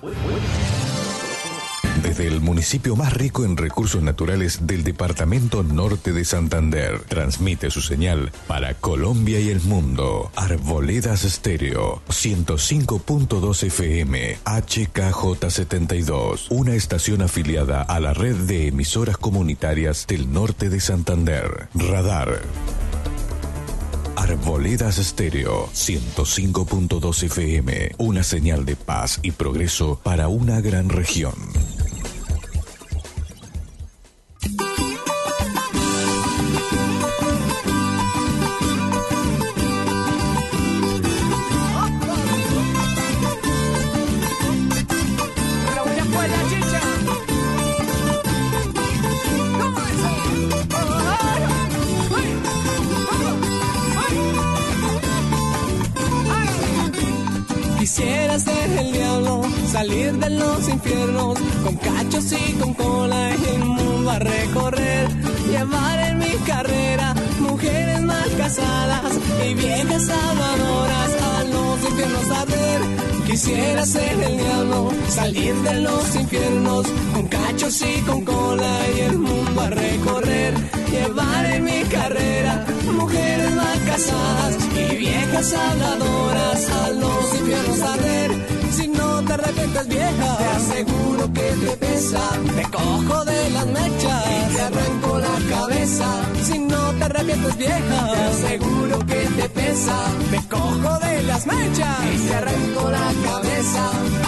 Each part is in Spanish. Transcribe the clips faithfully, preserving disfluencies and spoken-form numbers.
Desde el municipio más rico en recursos naturales del departamento norte de Santander, transmite su señal para Colombia y el mundo. Arboledas Estéreo, ciento cinco punto dos F M, H K J setenta y dos, una estación afiliada a la red de emisoras comunitarias del norte de Santander. Radar. Arboledas Estéreo, ciento cinco punto dos F M, una señal de paz y progreso para una gran región. Quisiera ser el diablo, salir de los infiernos, con cachos y con cola el mundo a recorrer, llevar en mi carrera mujeres mal casadas y viejas amadoras a los infiernos a ver. Quisiera ser el diablo, salir de los infiernos, con cachos y con cola y el mundo a recorrer, llevar en mi carrera mujeres mal casadas y viejas habladoras a los infiernos a ver. Si no te arrepientes vieja, te aseguro que te pesa, te cojo de las mechas y te arranco la cabeza. Si no te arrepientes vieja, te aseguro que te pesa, te cojo de las mechas y te arranco la cabeza.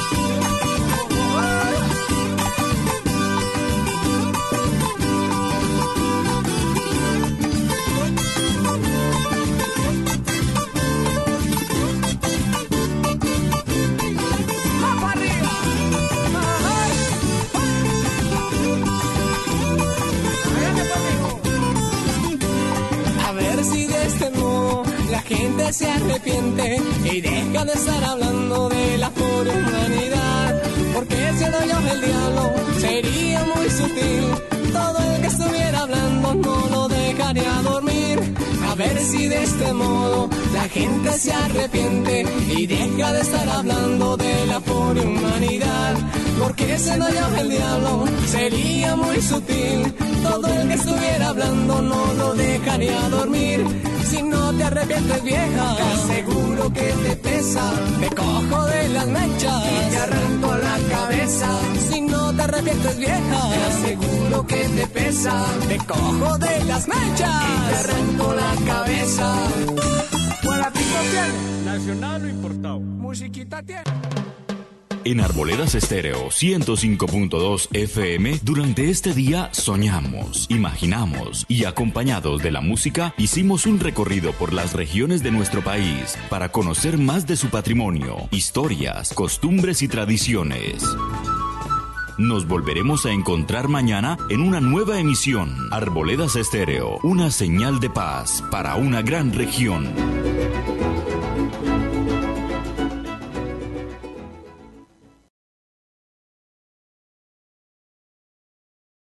Gente se arrepiente y deja de estar hablando de la pura humanidad, porque siendo yo el diablo sería muy sutil, todo el que estuviera hablando no lo dejaría dormir. A ver si de este modo la gente se arrepiente y deja de estar hablando de la pura humanidad, porque siendo yo el diablo sería muy sutil, todo el que estuviera hablando no lo dejaría dormir. Si no te arrepientes vieja, te aseguro que te pesa, te cojo de las mechas y te arranco la cabeza. Si no te arrepientes vieja, te aseguro que te pesa, te cojo de las mechas y te arranco la cabeza. Guarapito tiene, nacional o importado, musiquita tiene. En Arboledas Estéreo ciento cinco punto dos F M, durante este día soñamos, imaginamos y acompañados de la música hicimos un recorrido por las regiones de nuestro país para conocer más de su patrimonio, historias, costumbres y tradiciones. Nos volveremos a encontrar mañana en una nueva emisión. Arboledas Estéreo, una señal de paz para una gran región.